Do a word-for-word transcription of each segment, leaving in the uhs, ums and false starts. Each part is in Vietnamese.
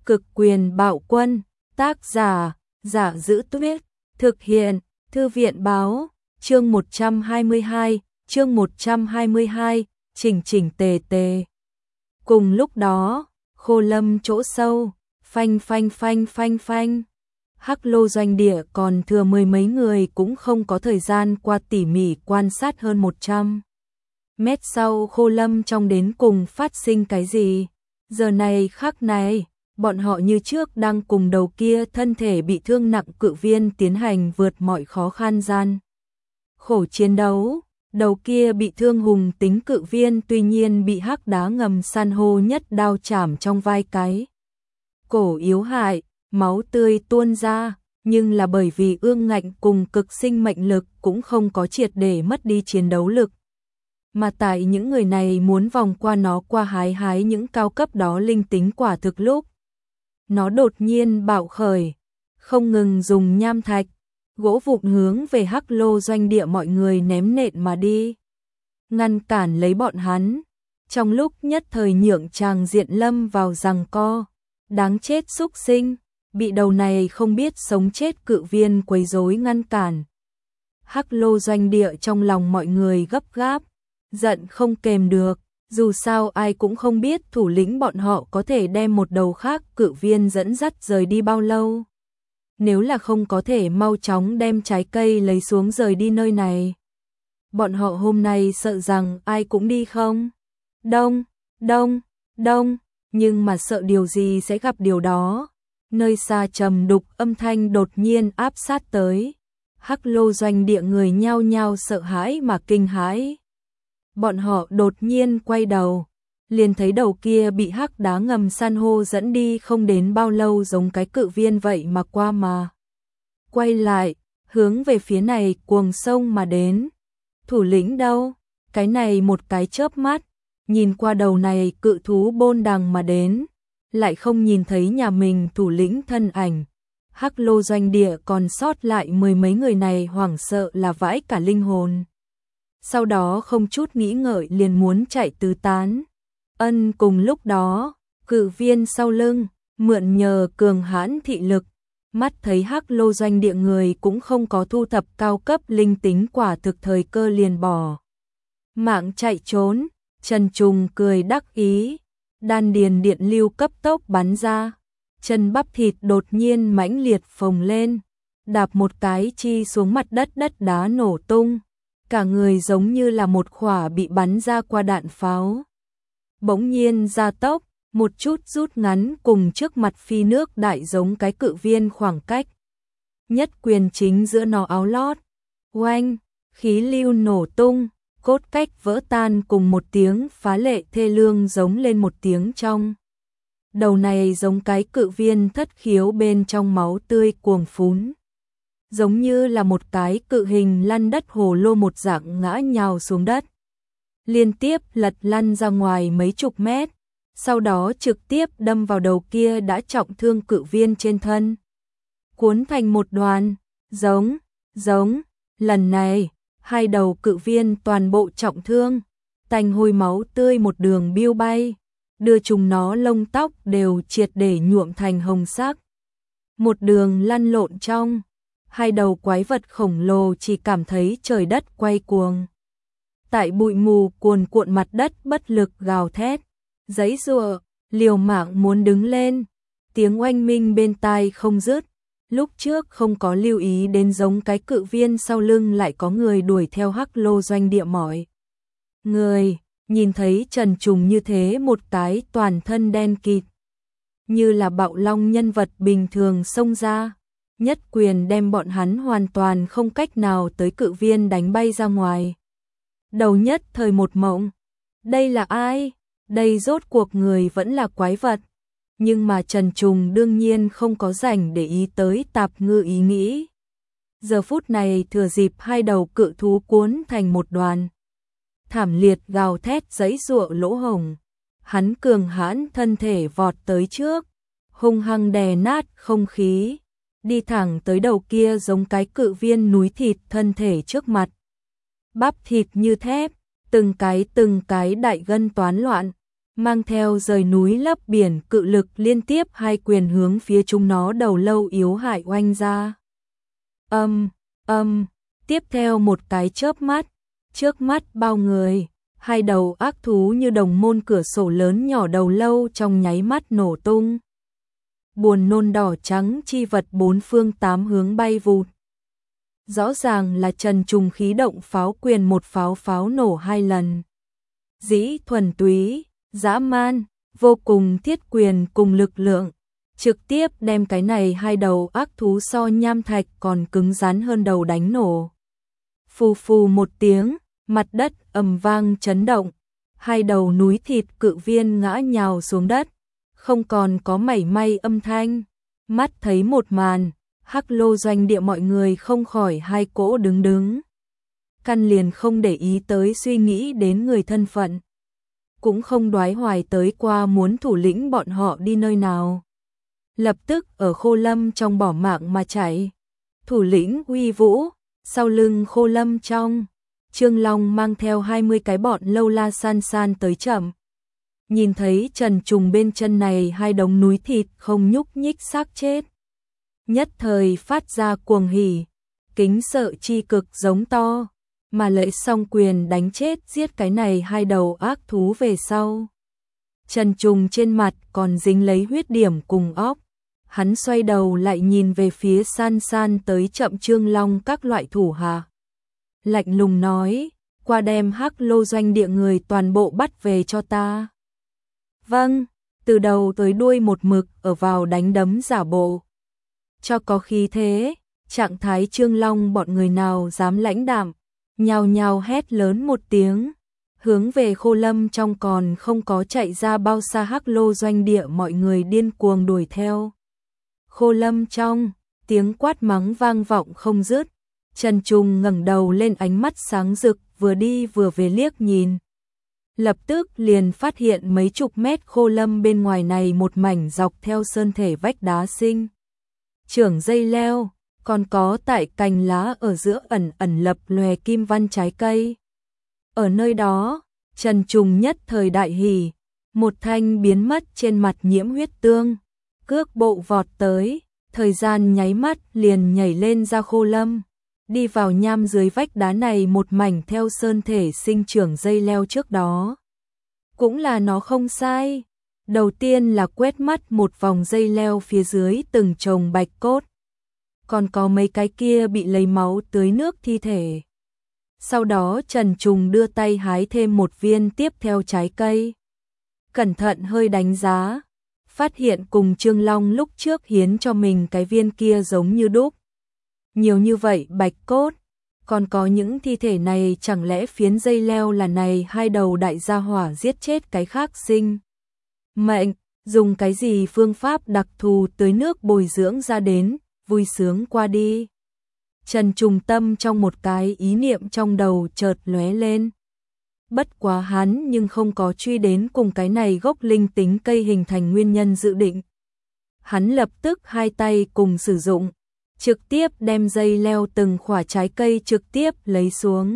Cực quyền bạo quân, tác giả, Giả Giữ Tuyết, thực hiện, Thư viện báo, chương một trăm hai mươi hai, chương một trăm hai mươi hai, chỉnh chỉnh tề tề. Cùng lúc đó, Khô Lâm chỗ sâu, phanh phanh phanh phanh phanh. Hắc Lô doanh địa còn thừa mười mấy người cũng không có thời gian qua tỉ mỉ quan sát hơn một trăm mét sau Khô Lâm trong đến cùng phát sinh cái gì. Giờ này khắc này, bọn họ như trước đang cùng đầu kia thân thể bị thương nặng cự viên tiến hành vượt mọi khó khăn gian khổ chiến đấu. Đầu kia bị thương hùng tính cự viên tuy nhiên bị hắc đá ngầm san hô nhất đao chảm trong vai cái cổ yếu hại, máu tươi tuôn ra, nhưng là bởi vì ương ngạnh cùng cực sinh mệnh lực cũng không có triệt để mất đi chiến đấu lực. Mà tại những người này muốn vòng qua nó qua hái hái những cao cấp đó linh tính quả thực lúc nó đột nhiên bạo khởi, không ngừng dùng nham thạch, gỗ vụn hướng về Hắc Lô doanh địa mọi người ném nện mà đi, ngăn cản lấy bọn hắn. Trong lúc nhất thời nhượng chàng diện lâm vào giằng co, đáng chết xúc sinh, bị đầu này không biết sống chết cự viên quấy rối ngăn cản. Hắc Lô doanh địa trong lòng mọi người gấp gáp, giận không kềm được, dù sao ai cũng không biết thủ lĩnh bọn họ có thể đem một đầu khác cự viên dẫn dắt rời đi bao lâu. Nếu là không có thể mau chóng đem trái cây lấy xuống rời đi nơi này, bọn họ hôm nay sợ rằng ai cũng đi không. Đông, đông, đông, nhưng mà sợ điều gì sẽ gặp điều đó. Nơi xa trầm đục âm thanh đột nhiên áp sát tới. Hắc Lô doanh địa người nhao nhao sợ hãi mà kinh hãi. Bọn họ đột nhiên quay đầu, liền thấy đầu kia bị hắc đá ngầm san hô dẫn đi không đến bao lâu giống cái cự viên vậy mà qua mà. Quay lại, hướng về phía này cuồng sông mà đến. Thủ lĩnh đâu? Cái này một cái chớp mắt, nhìn qua đầu này cự thú bôn đằng mà đến, lại không nhìn thấy nhà mình thủ lĩnh thân ảnh. Hắc Lô doanh địa còn sót lại mười mấy người này hoảng sợ là vãi cả linh hồn. Sau đó không chút nghĩ ngợi liền muốn chạy tứ tán. Ân cùng lúc đó, cự viên sau lưng, mượn nhờ cường hãn thị lực, mắt thấy Hắc Lô doanh địa người cũng không có thu thập cao cấp linh tính quả thực thời cơ liền bỏ mạng chạy trốn. Trần Trùng cười đắc ý, đan điền điện lưu cấp tốc bắn ra, chân bắp thịt đột nhiên mãnh liệt phồng lên, đạp một cái chi xuống mặt đất, đất đá nổ tung, cả người giống như là một khỏa bị bắn ra qua đạn pháo. Bỗng nhiên gia tốc, một chút rút ngắn cùng trước mặt phi nước đại giống cái cự viên khoảng cách. Nhất quyền chính giữa nó áo lót, oanh, khí lưu nổ tung, cốt cách vỡ tan cùng một tiếng phá lệ thê lương giống lên một tiếng trong. Đầu này giống cái cự viên thất khiếu bên trong máu tươi cuồng phún, giống như là một cái cự hình lăn đất hồ lô một dạng ngã nhào xuống đất, liên tiếp lật lăn ra ngoài mấy chục mét, sau đó trực tiếp đâm vào đầu kia đã trọng thương cự viên trên thân, cuốn thành một đoàn. Giống, giống, lần này hai đầu cự viên toàn bộ trọng thương, tanh hôi máu tươi một đường biêu bay, đưa chúng nó lông tóc đều triệt để nhuộm thành hồng sắc. Một đường lăn lộn trong, hai đầu quái vật khổng lồ chỉ cảm thấy trời đất quay cuồng. Tại bụi mù cuồn cuộn mặt đất bất lực gào thét, giãy giụa, liều mạng muốn đứng lên, tiếng oanh minh bên tai không dứt. Lúc trước không có lưu ý đến giống cái cự viên sau lưng lại có người đuổi theo Hắc Lô doanh địa mọi người, nhìn thấy Trần Trùng như thế một cái toàn thân đen kịt, như là bạo long nhân vật bình thường xông ra, nhất quyền đem bọn hắn hoàn toàn không cách nào tới cự viên đánh bay ra ngoài. Đầu nhất thời một mộng, đây là ai? Đây rốt cuộc người vẫn là quái vật. Nhưng mà Trần Trùng đương nhiên không có rảnh để ý tới tạp ngư ý nghĩ. Giờ phút này thừa dịp hai đầu cự thú cuốn thành một đoàn, thảm liệt gào thét giãy giụa lỗ hổng, hắn cường hãn thân thể vọt tới trước, hung hăng đè nát không khí, đi thẳng tới đầu kia giống cái cự viên núi thịt thân thể trước mặt. Bắp thịt như thép, từng cái từng cái đại gân toán loạn, mang theo rời núi lấp biển cự lực liên tiếp hai quyền hướng phía chúng nó đầu lâu yếu hại oanh ra. Âm, âm, tiếp theo một cái chớp mắt, trước mắt bao người, hai đầu ác thú như đồng môn cửa sổ lớn nhỏ đầu lâu trong nháy mắt nổ tung. Buồn nôn đỏ trắng chi vật bốn phương tám hướng bay vụt. Rõ ràng là Trần Trùng khí động pháo quyền một pháo pháo nổ hai lần. Dĩ thuần túy, dã man, vô cùng thiết quyền cùng lực lượng, trực tiếp đem cái này hai đầu ác thú so nham thạch còn cứng rắn hơn đầu đánh nổ. Phù phù một tiếng, mặt đất ầm vang chấn động, hai đầu núi thịt cự viên ngã nhào xuống đất, không còn có mảy may âm thanh. Mắt thấy một màn, Hắc Lô doanh địa mọi người không khỏi hai cỗ đứng đứng. Căn liền không để ý tới suy nghĩ đến người thân phận. Cũng không đoái hoài tới qua muốn thủ lĩnh bọn họ đi nơi nào. Lập tức ở Khô Lâm trong bỏ mạng mà chạy. Thủ lĩnh uy vũ, sau lưng Khô Lâm trong, Trương Long mang theo hai mươi cái bọn lâu la san san tới chậm. Nhìn thấy Trần Trùng bên chân này hai đống núi thịt không nhúc nhích xác chết. Nhất thời phát ra cuồng hỉ, kính sợ chi cực giống to, mà lợi song quyền đánh chết giết cái này hai đầu ác thú về sau. Trần Trùng trên mặt còn dính lấy huyết điểm cùng óc, hắn xoay đầu lại nhìn về phía san san tới chậm Trương Long các loại thủ hạ. Lạnh lùng nói, qua đem Hắc Lô doanh địa người toàn bộ bắt về cho ta. Vâng, từ đầu tới đuôi một mực ở vào đánh đấm giả bộ. Cho có khí thế, trạng thái Trương Long bọn người nào dám lãnh đạm, nhào nhào hét lớn một tiếng, hướng về Khô Lâm trong còn không có chạy ra bao xa Hắc Lô doanh địa mọi người điên cuồng đuổi theo. Khô Lâm trong, tiếng quát mắng vang vọng không dứt, Trần Trùng ngẩng đầu lên ánh mắt sáng rực vừa đi vừa về liếc nhìn. Lập tức liền phát hiện mấy chục mét Khô Lâm bên ngoài này một mảnh dọc theo sơn thể vách đá sinh. Trưởng dây leo, còn có tại cành lá ở giữa ẩn ẩn lập lòe kim văn trái cây. Ở nơi đó, Trần Trùng nhất thời đại hỉ, một thanh biến mất trên mặt nhiễm huyết tương, cước bộ vọt tới, thời gian nháy mắt liền nhảy lên ra Khô Lâm, đi vào nham dưới vách đá này một mảnh theo sơn thể sinh trưởng dây leo trước đó. Cũng là nó không sai. Đầu tiên là quét mắt một vòng dây leo phía dưới từng chồng bạch cốt. Còn có mấy cái kia bị lấy máu tưới nước thi thể. Sau đó Trần Trùng đưa tay hái thêm một viên tiếp theo trái cây. Cẩn thận hơi đánh giá, phát hiện cùng Trương Long lúc trước hiến cho mình cái viên kia giống như đúc. Nhiều như vậy bạch cốt, còn có những thi thể này chẳng lẽ phiến dây leo là này hai đầu đại gia hỏa giết chết cái khác sinh. Mệnh, dùng cái gì phương pháp đặc thù tưới nước bồi dưỡng ra đến, vui sướng qua đi. Trần Trùng tâm trong một cái ý niệm trong đầu chợt lóe lên. Bất quá hắn nhưng không có truy đến cùng cái này gốc linh tính cây hình thành nguyên nhân dự định. Hắn lập tức hai tay cùng sử dụng, trực tiếp đem dây leo từng khỏa trái cây trực tiếp lấy xuống.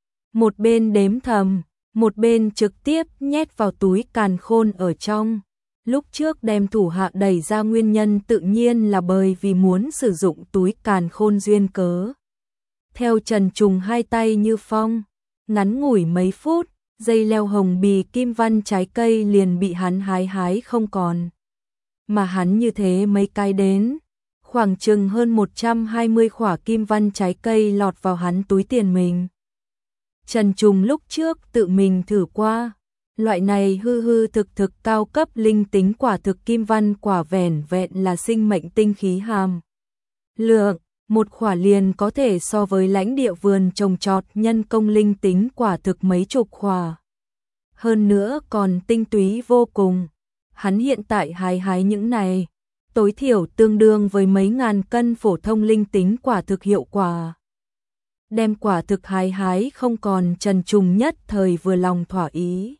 Một bên đếm thầm, một bên trực tiếp nhét vào túi càn khôn ở trong. Lúc trước đem thủ hạ đẩy ra nguyên nhân tự nhiên là bởi vì muốn sử dụng túi càn khôn duyên cớ. Theo Trần Trùng hai tay như phong, ngắn ngủi mấy phút, dây leo hồng bì kim văn trái cây liền bị hắn hái hái không còn. Mà hắn như thế mấy cái đến, khoảng chừng hơn một trăm hai mươi khỏa kim văn trái cây lọt vào hắn túi tiền mình. Trần Trùng lúc trước tự mình thử qua, loại này hư hư thực thực cao cấp linh tính quả thực kim văn quả vẻn vẹn là sinh mệnh tinh khí hàm. Lượng, một khỏa liền có thể so với lãnh địa vườn trồng trọt nhân công linh tính quả thực mấy chục khỏa. Hơn nữa còn tinh túy vô cùng. Hắn hiện tại hái hái những này, tối thiểu tương đương với mấy ngàn cân phổ thông linh tính quả thực hiệu quả. Đem quả thực hái hái không còn Trần Trùng nhất thời vừa lòng thỏa ý.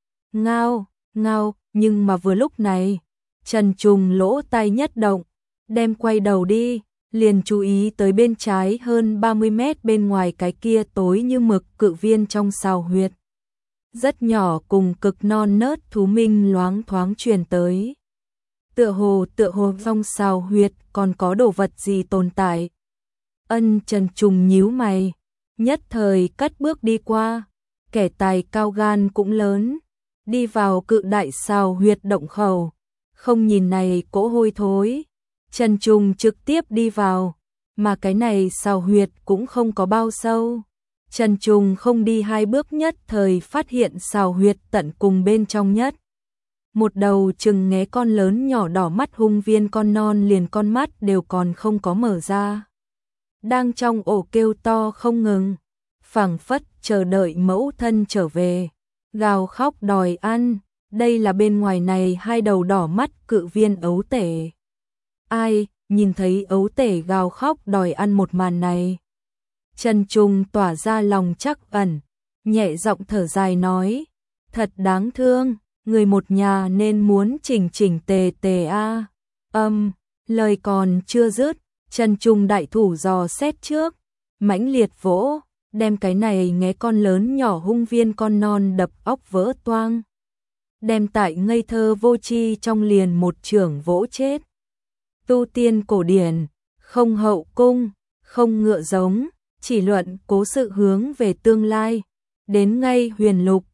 Ngao, ngao, nhưng mà vừa lúc này, Trần Trùng lỗ tai nhất động, đem quay đầu đi, liền chú ý tới bên trái hơn ba mươi mét bên ngoài cái kia tối như mực cự viên trong sào huyệt. rất nhỏ cùng cực non nớt thú minh loáng thoáng truyền tới. Tựa hồ tựa hồ trong sào huyệt còn có đồ vật gì tồn tại. Ân Trần Trùng nhíu mày, nhất thời cất bước đi qua, kẻ tài cao gan cũng lớn, đi vào cự đại sào huyệt động khẩu, không nhìn này cỗ hôi thối, Trần Trùng trực tiếp đi vào, mà cái này sào huyệt cũng không có bao sâu. Trần Trùng không đi hai bước nhất thời phát hiện sào huyệt tận cùng bên trong nhất. Một đầu chừng nghé con lớn nhỏ đỏ mắt hung viên con non liền con mắt đều còn không có mở ra. Đang trong ổ kêu to không ngừng, phảng phất chờ đợi mẫu thân trở về, gào khóc đòi ăn, đây là bên ngoài này hai đầu đỏ mắt cự viên ấu tể. Ai, nhìn thấy ấu tể gào khóc đòi ăn một màn này. Trần Trùng tỏa ra lòng trắc ẩn, nhẹ giọng thở dài nói, thật đáng thương, người một nhà nên muốn chỉnh chỉnh tề tề a. Âm, lời còn chưa dứt, Trần Trùng đại thủ dò xét trước, mãnh liệt vỗ, đem cái này nghé con lớn nhỏ hung viên con non đập óc vỡ toang. Đem tại ngây thơ vô tri trong liền một chưởng vỗ chết. Tu tiên cổ điển, không hậu cung, không ngựa giống, chỉ luận cố sự hướng về tương lai, đến ngay huyền lục,